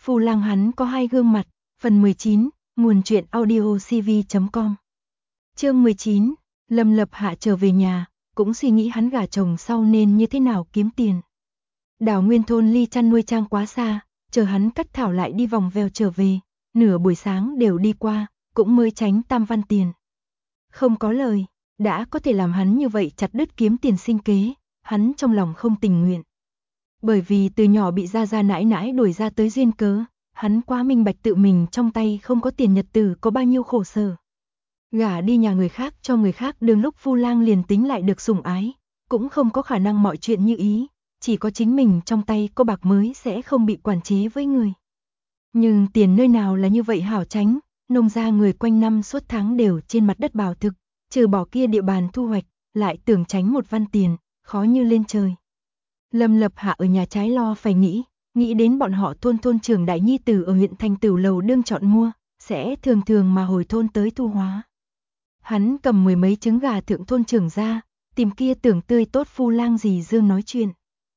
Phu Lang hắn có hai gương mặt, phần 19, nguồn truyện audio cv.com. Chương 19, Lâm Lập Hạ trở về nhà, cũng suy nghĩ hắn gả chồng sau nên như thế nào kiếm tiền. Đào Nguyên thôn ly chăn nuôi trang quá xa, chờ hắn cắt thảo lại đi vòng vèo trở về, nửa buổi sáng đều đi qua, cũng mới tránh tam văn tiền. Không có lời, đã có thể làm hắn như vậy chặt đứt kiếm tiền sinh kế, hắn trong lòng không tình nguyện. Bởi vì từ nhỏ bị gia gia nãi nãi đuổi ra tới duyên cớ, hắn quá minh bạch tự mình trong tay không có tiền nhật tử có bao nhiêu khổ sở. Gả đi nhà người khác cho người khác đương lúc Phu Lang liền tính lại được sủng ái, cũng không có khả năng mọi chuyện như ý, chỉ có chính mình trong tay có bạc mới sẽ không bị quản chế với người. Nhưng tiền nơi nào là như vậy hảo tránh, nông gia người quanh năm suốt tháng đều trên mặt đất bào thực, trừ bỏ kia địa bàn thu hoạch, lại tưởng tránh một văn tiền, khó như lên trời. Lâm Lập Hạ ở nhà trái lo phải nghĩ đến bọn họ thôn trưởng đại nhi tử ở huyện thành Tửu Lầu đương chọn mua, sẽ thường thường mà hồi thôn tới thu hóa. Hắn cầm mười mấy trứng gà thượng thôn trưởng ra, tìm kia tưởng tươi tốt Phu Lang dì Dương nói chuyện.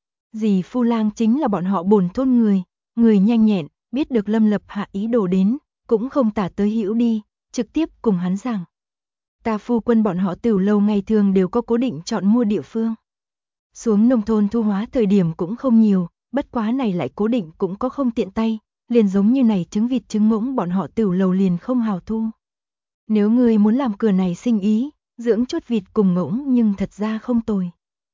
Dì Phu Lang chính là bọn họ bổn thôn người nhanh nhẹn, biết được Lâm Lập Hạ ý đồ đến, cũng không tả tới hữu đi, trực tiếp cùng hắn rằng. Ta phu quân bọn họ Tửu Lầu ngày thường đều có cố định chọn mua địa phương. Xuống nông thôn thu hóa thời điểm cũng không nhiều, bất quá này lại cố định cũng có không tiện tay, liền giống như này trứng vịt trứng ngỗng bọn họ Tửu Lầu liền không hào thu. Nếu ngươi muốn làm cửa này sinh ý, dưỡng chút vịt cùng ngỗng nhưng thật ra không tồi.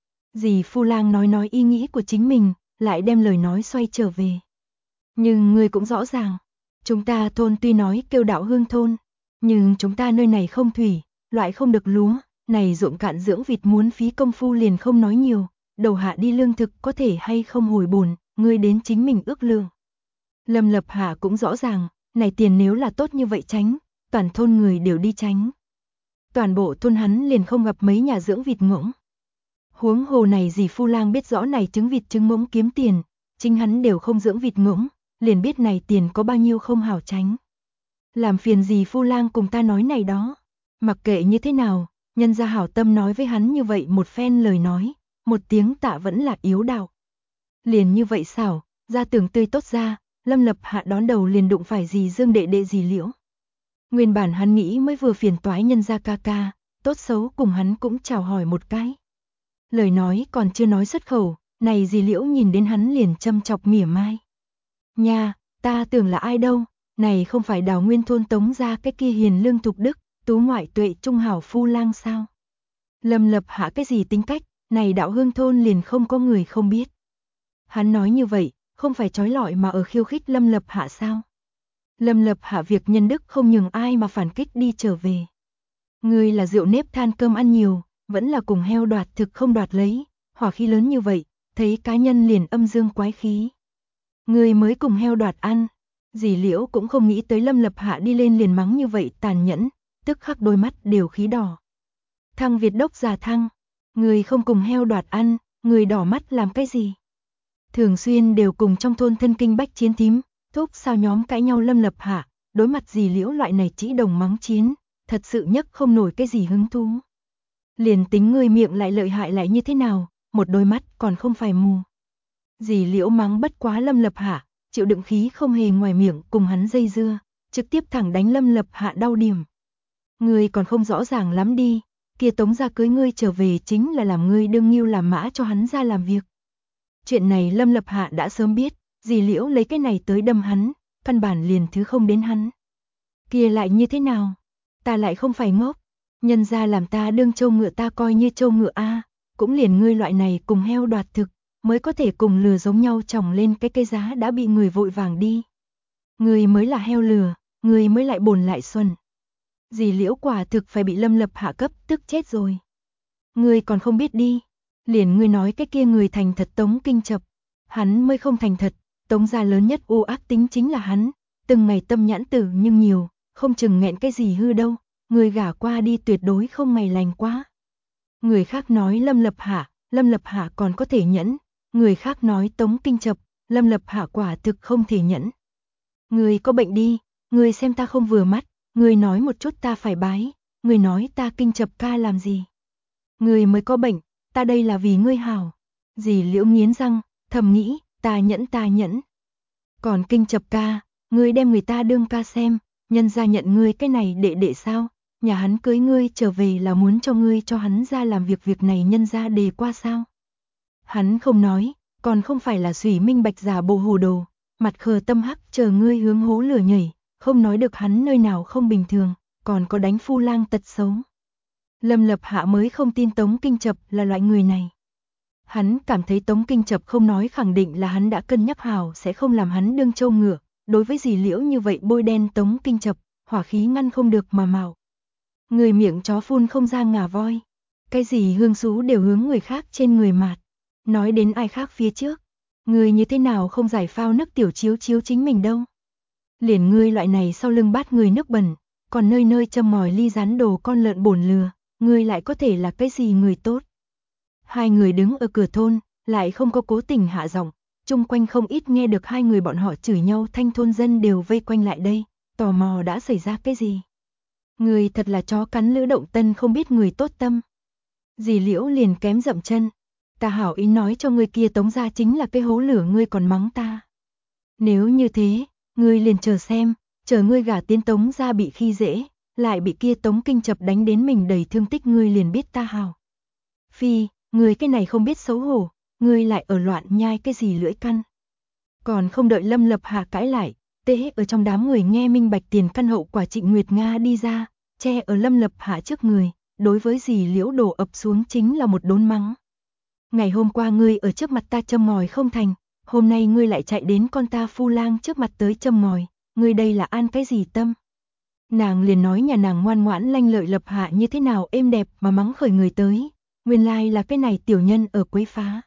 Dì Phu Lang nói ý nghĩ của chính mình, lại đem lời nói xoay trở về. Nhưng ngươi cũng rõ ràng, chúng ta thôn tuy nói kêu Đạo Hương thôn, nhưng chúng ta nơi này không thủy, loại không được lúa, này ruộng cạn dưỡng vịt muốn phí công phu liền không nói nhiều, đầu hạ đi lương thực có thể hay không hồi bổn, ngươi đến chính mình ước lượng. Lâm Lập Hạ cũng rõ ràng, này tiền nếu là tốt như vậy tránh, toàn thôn người đều đi tránh. Toàn bộ thôn hắn liền không gặp mấy nhà dưỡng vịt ngỗng. Huống hồ này dì Phu Lang biết rõ này trứng vịt trứng ngỗng kiếm tiền, chính hắn đều không dưỡng vịt ngỗng, liền biết này tiền có bao nhiêu không hảo tránh. Làm phiền dì Phu Lang cùng ta nói này đó, mặc kệ như thế nào, nhân gia hảo tâm nói với hắn như vậy một phen lời nói, một tiếng tạ vẫn là yếu đạo. Liền như vậy xảo, ra tưởng tươi tốt ra, Lâm Lập Hạ đón đầu liền đụng phải dì Dương đệ dì Liễu. Nguyên bản hắn nghĩ mới vừa phiền toái nhân gia ca ca, tốt xấu cùng hắn cũng chào hỏi một cái. Lời nói còn chưa nói xuất khẩu, này dì Liễu nhìn đến hắn liền châm chọc mỉa mai. Nha, ta tưởng là ai đâu, này không phải Đào Nguyên thôn Tống ra cái kia hiền lương thục đức, tú ngoại tuệ trung hảo Phu Lang sao? Lâm Lập Hạ cái gì tính cách, này Đạo Hương thôn liền không có người không biết. Hắn nói như vậy, không phải trói lọi mà ở khiêu khích Lâm Lập Hạ sao? Lâm Lập Hạ việc nhân đức không nhường ai mà phản kích đi trở về. Ngươi là rượu nếp than cơm ăn nhiều, vẫn là cùng heo đoạt thực không đoạt lấy, hỏa khí lớn như vậy, thấy cá nhân liền âm dương quái khí. Ngươi mới cùng heo đoạt ăn, dì Liễu cũng không nghĩ tới Lâm Lập Hạ đi lên liền mắng như vậy tàn nhẫn, tức khắc đôi mắt đều khí đỏ. Thăng Việt đốc già thăng, người không cùng heo đoạt ăn, người đỏ mắt làm cái gì? Thường xuyên đều cùng trong thôn thân kinh bách chiến thím, thúc sao nhóm cãi nhau Lâm Lập Hạ, đối mặt dì Liễu loại này chỉ đồng mắng chiến, thật sự nhất không nổi cái gì hứng thú. Liền tính người miệng lại lợi hại lại như thế nào, một đôi mắt còn không phải mù. Dì Liễu mắng bất quá Lâm Lập Hạ, chịu đựng khí không hề ngoài miệng cùng hắn dây dưa, trực tiếp thẳng đánh Lâm Lập Hạ đau điểm. Ngươi còn không rõ ràng lắm đi, kia Tống gia cưới ngươi trở về chính là làm ngươi đương nghiêu làm mã cho hắn ra làm việc. Chuyện này Lâm Lập Hạ đã sớm biết, dì Liễu lấy cái này tới đâm hắn, căn bản liền thứ không đến hắn. Kia lại như thế nào? Ta lại không phải ngốc, nhân gia làm ta đương trâu ngựa ta coi như trâu ngựa a, cũng liền ngươi loại này cùng heo đoạt thực, mới có thể cùng lừa giống nhau trồng lên cái cây giá đã bị người vội vàng đi. Ngươi mới là heo lừa, ngươi mới lại bồn lại xuân. Dì Liễu quả thực phải bị Lâm Lập Hạ cấp tức chết rồi. Ngươi còn không biết đi, liền ngươi nói cái kia người thành thật Tống Kinh Chập, hắn mới không thành thật, Tống gia lớn nhất u ác tính chính là hắn, từng ngày tâm nhãn tử nhưng nhiều, không chừng nghẹn cái gì hư đâu, người gả qua đi tuyệt đối không ngày lành quá. Người khác nói Lâm Lập Hạ còn có thể nhẫn, người khác nói Tống Kinh Chập, Lâm Lập Hạ quả thực không thể nhẫn. Người có bệnh đi, người xem ta không vừa mắt, người nói một chút ta phải bái, người nói ta Kinh Chập ca làm gì. Người mới có bệnh, ta đây là vì ngươi hảo. Dì Liễu nghiến răng, thầm nghĩ, ta nhẫn. Còn Kinh Chập ca, ngươi đem người ta đương ca xem, nhân gia nhận ngươi cái này đệ đệ sao? Nhà hắn cưới ngươi trở về là muốn cho ngươi cho hắn ra làm việc này nhân gia đề qua sao? Hắn không nói, còn không phải là Thủy minh bạch giả bộ hồ đồ, mặt khờ tâm hắc chờ ngươi hướng hố lửa nhảy, không nói được hắn nơi nào không bình thường, còn có đánh phu lang tật xấu. Lâm Lập Hạ mới không tin Tống Kinh Chập là loại người này. Hắn cảm thấy Tống Kinh Chập không nói khẳng định là hắn đã cân nhắc hảo sẽ không làm hắn đương trâu ngựa, đối với dì Liễu như vậy bôi đen Tống Kinh Chập, hỏa khí ngăn không được mà mạo. Người miệng chó phun không ra ngà voi, cái gì hương xú đều hướng người khác trên người mạt, nói đến ai khác phía trước, người như thế nào không giải phao nước tiểu chiếu chiếu chính mình đâu. Liền ngươi loại này sau lưng bát người nước bẩn, còn nơi nơi châm mòi ly rán đồ con lợn bổn lừa, ngươi lại có thể là cái gì người tốt. Hai người đứng ở cửa thôn, lại không có cố tình hạ giọng, chung quanh không ít nghe được hai người bọn họ chửi nhau thanh thôn dân đều vây quanh lại đây, tò mò đã xảy ra cái gì. Người thật là chó cắn lữ động tân không biết người tốt tâm. Dì Liễu liền kém dậm chân, ta hảo ý nói cho người kia Tống gia chính là cái hố lửa ngươi còn mắng ta. Nếu như thế, ngươi liền chờ xem, chờ ngươi gả tiến Tống gia bị khi dễ, lại bị kia Tống Kinh Chập đánh đến mình đầy thương tích ngươi liền biết ta hảo. Phi, ngươi cái này không biết xấu hổ, ngươi lại ở loạn nhai cái gì lưỡi căn. Còn không đợi Lâm Lập Hạ cãi lại, tế ở trong đám người nghe minh bạch tiền căn hậu quả Trịnh Nguyệt Nga đi ra, che ở Lâm Lập Hạ trước người, đối với dì Liễu đổ ập xuống chính là một đốn mắng. Ngày hôm qua ngươi ở trước mặt ta châm ngòi không thành, hôm nay ngươi lại chạy đến con ta phu lang trước mặt tới châm ngòi, ngươi đây là an cái gì tâm? Nàng liền nói nhà nàng ngoan ngoãn lanh lợi Lập Hạ như thế nào êm đẹp mà mắng khởi người tới, nguyên lai là cái này tiểu nhân ở quấy phá.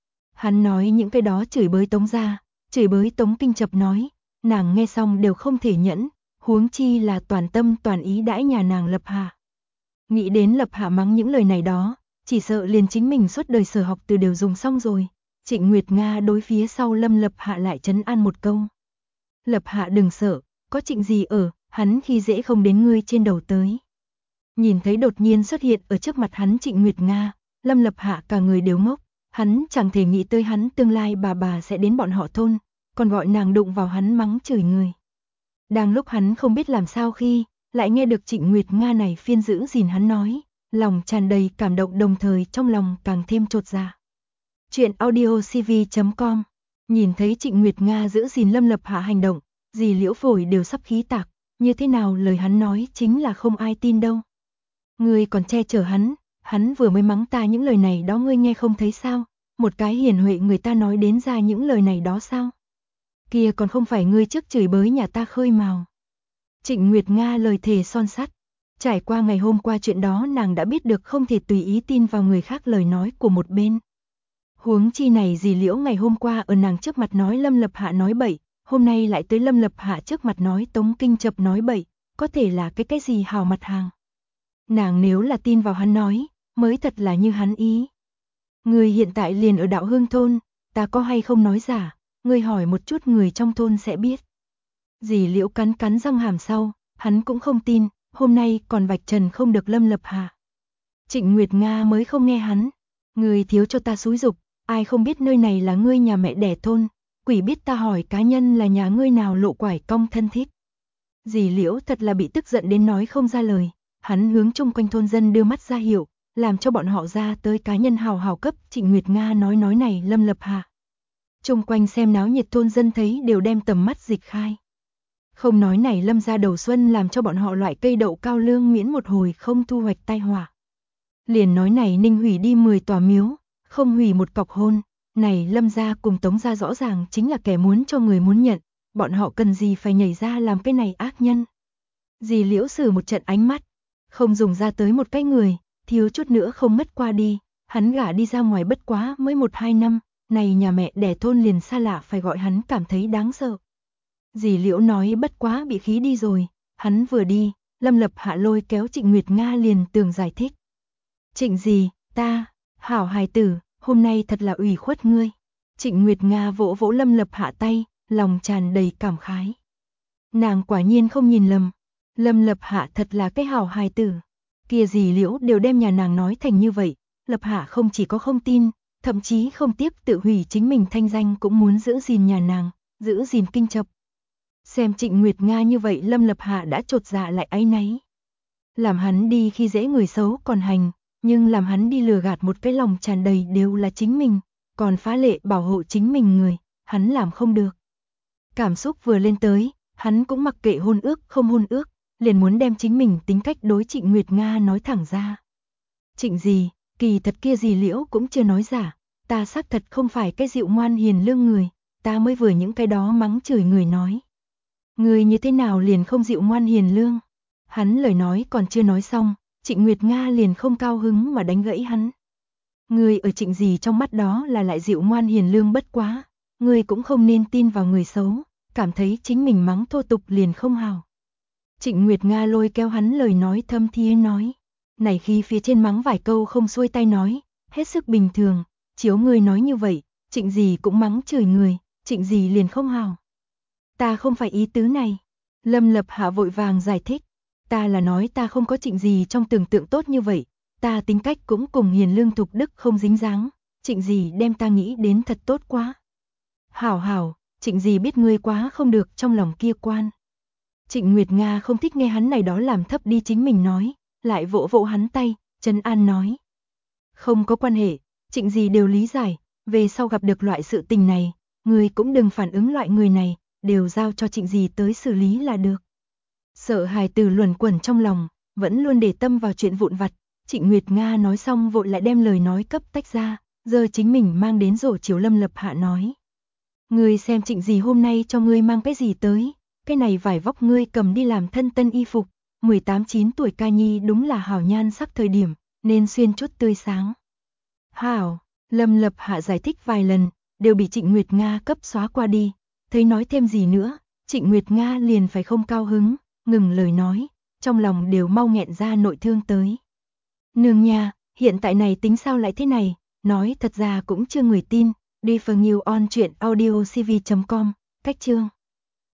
Hắn nói những cái đó chửi bới Tống gia, chửi bới Tống Kinh Chập nói, nàng nghe xong đều không thể nhẫn, huống chi là toàn tâm toàn ý đãi nhà nàng Lập Hạ. Nghĩ đến Lập Hạ mắng những lời này đó, chỉ sợ liền chính mình suốt đời sở học từ đều dùng xong rồi. Trịnh Nguyệt Nga đối phía sau Lâm Lập Hạ lại trấn an một câu. Lập Hạ đừng sợ, có Trịnh gì ở, hắn khi dễ không đến ngươi trên đầu tới. Nhìn thấy đột nhiên xuất hiện ở trước mặt hắn Trịnh Nguyệt Nga, Lâm Lập Hạ cả người đều ngốc, hắn chẳng thể nghĩ tới hắn tương lai bà sẽ đến bọn họ thôn, còn gọi nàng đụng vào hắn mắng chửi người. Đang lúc hắn không biết làm sao khi, lại nghe được Trịnh Nguyệt Nga này phiên giữ gìn hắn nói, lòng tràn đầy cảm động đồng thời trong lòng càng thêm chột dạ. Chuyện audiocv.com. Nhìn thấy Trịnh Nguyệt Nga giữ gìn Lâm Lập Hạ hành động, dì Liễu phổi đều sắp khí tạc, như thế nào lời hắn nói chính là không ai tin đâu. Ngươi còn che chở hắn vừa mới mắng ta những lời này đó ngươi nghe không thấy sao, một cái hiền huệ người ta nói đến ra những lời này đó sao. Kia còn không phải ngươi trước chửi bới nhà ta khơi mào. Trịnh Nguyệt Nga lời thề son sắt, trải qua ngày hôm qua chuyện đó nàng đã biết được không thể tùy ý tin vào người khác lời nói của một bên. Huống chi này dì Liễu ngày hôm qua ở nàng trước mặt nói Lâm Lập Hạ nói bậy, hôm nay lại tới Lâm Lập Hạ trước mặt nói Tống Kinh Chập nói bậy, có thể là cái gì hào mặt hàng. Nàng nếu là tin vào hắn nói, mới thật là như hắn ý. Người hiện tại liền ở Đạo Hương thôn, ta có hay không nói giả, người hỏi một chút người trong thôn sẽ biết. Dì Liễu cắn cắn răng hàm sau, hắn cũng không tin, hôm nay còn vạch trần không được Lâm Lập Hạ. Trịnh Nguyệt Nga mới không nghe hắn, người thiếu cho ta xúi dục, ai không biết nơi này là ngươi nhà mẹ đẻ thôn, quỷ biết ta hỏi cá nhân là nhà ngươi nào lộ quải cong thân thích. Dì Liễu thật là bị tức giận đến nói không ra lời, hắn hướng chung quanh thôn dân đưa mắt ra hiệu, làm cho bọn họ ra tới cá nhân hào hào cấp Trịnh Nguyệt Nga nói này Lâm Lập Hạ. Chung quanh xem náo nhiệt thôn dân thấy đều đem tầm mắt dịch khai. Không nói này Lâm gia đầu xuân làm cho bọn họ loại cây đậu cao lương miễn một hồi không thu hoạch tai họa. Liền nói này Ninh hủy đi 10 tòa miếu, không hủy một cọc hôn, này Lâm gia cùng Tống gia rõ ràng chính là kẻ muốn cho người muốn nhận, bọn họ cần gì phải nhảy ra làm cái này ác nhân. Dì Liễu sử một trận ánh mắt, không dùng ra tới một cái người, thiếu chút nữa không mất qua đi, hắn gả đi ra ngoài bất quá mới 1-2 năm, này nhà mẹ đẻ thôn liền xa lạ phải gọi hắn cảm thấy đáng sợ. Dì Liễu nói bất quá bị khí đi rồi, hắn vừa đi, Lâm Lập Hạ lôi kéo Trịnh Nguyệt Nga liền tường giải thích. Trịnh gì, ta, hảo hài tử, hôm nay thật là ủy khuất ngươi. Trịnh Nguyệt Nga vỗ vỗ Lâm Lập Hạ tay, lòng tràn đầy cảm khái. Nàng quả nhiên không nhìn lầm, Lâm Lập Hạ thật là cái hảo hài tử. Kia dì Liễu đều đem nhà nàng nói thành như vậy, Lập Hạ không chỉ có không tin, thậm chí không tiếp tự hủy chính mình thanh danh cũng muốn giữ gìn nhà nàng, giữ gìn kinh chập. Xem Trịnh Nguyệt Nga như vậy Lâm Lập Hạ đã chột dạ lại áy náy. Làm hắn đi khi dễ người xấu còn hành, nhưng làm hắn đi lừa gạt một cái lòng tràn đầy đều là chính mình, còn phá lệ bảo hộ chính mình người, hắn làm không được. Cảm xúc vừa lên tới, hắn cũng mặc kệ hôn ước không hôn ước, liền muốn đem chính mình tính cách đối Trịnh Nguyệt Nga nói thẳng ra. Trịnh gì, kỳ thật kia gì Liễu cũng chưa nói giả, ta xác thật không phải cái dịu ngoan hiền lương người, ta mới vừa những cái đó mắng chửi người nói. Người như thế nào liền không dịu ngoan hiền lương? Hắn lời nói còn chưa nói xong, Trịnh Nguyệt Nga liền không cao hứng mà đánh gãy hắn. Người ở Trịnh gì trong mắt đó là lại dịu ngoan hiền lương bất quá, người cũng không nên tin vào người xấu, cảm thấy chính mình mắng thô tục liền không hào. Trịnh Nguyệt Nga lôi kéo hắn lời nói thâm thiế nói, này khi phía trên mắng vài câu không xuôi tay nói, hết sức bình thường, chiếu người nói như vậy, Trịnh gì cũng mắng chửi người, Trịnh gì liền không hào. Ta không phải ý tứ này. Lâm Lập Hạ vội vàng giải thích, ta là nói ta không có Trịnh gì trong tưởng tượng tốt như vậy, ta tính cách cũng cùng hiền lương thục đức không dính dáng, Trịnh gì đem ta nghĩ đến thật tốt quá. Hảo hảo, Trịnh gì biết ngươi quá không được trong lòng kia quan. Trịnh Nguyệt Nga không thích nghe hắn này đó làm thấp đi chính mình nói, lại vỗ vỗ hắn tay, trấn an nói. Không có quan hệ, Trịnh gì đều lý giải, về sau gặp được loại sự tình này, ngươi cũng đừng phản ứng loại người này, đều giao cho Trịnh gì tới xử lý là được. Sợ hài từ luẩn quẩn trong lòng, vẫn luôn để tâm vào chuyện vụn vặt, Trịnh Nguyệt Nga nói xong vội lại đem lời nói cấp tách ra, giờ chính mình mang đến rổ chiếu Lâm Lập Hạ nói. Ngươi xem Trịnh gì hôm nay cho ngươi mang cái gì tới, cái này vải vóc ngươi cầm đi làm thân tân y phục, 18-9 tuổi ca nhi đúng là hảo nhan sắc thời điểm, nên xuyên chút tươi sáng. Hảo, Lâm Lập Hạ giải thích vài lần, đều bị Trịnh Nguyệt Nga cấp xóa qua đi, thấy nói thêm gì nữa, Trịnh Nguyệt Nga liền phải không cao hứng, ngừng lời nói, trong lòng đều mau nghẹn ra nội thương tới. Nương nha, hiện tại này tính sao lại thế này, nói thật ra cũng chưa người tin, đi phần nhiều on chuyện audiocv.com, cách chương.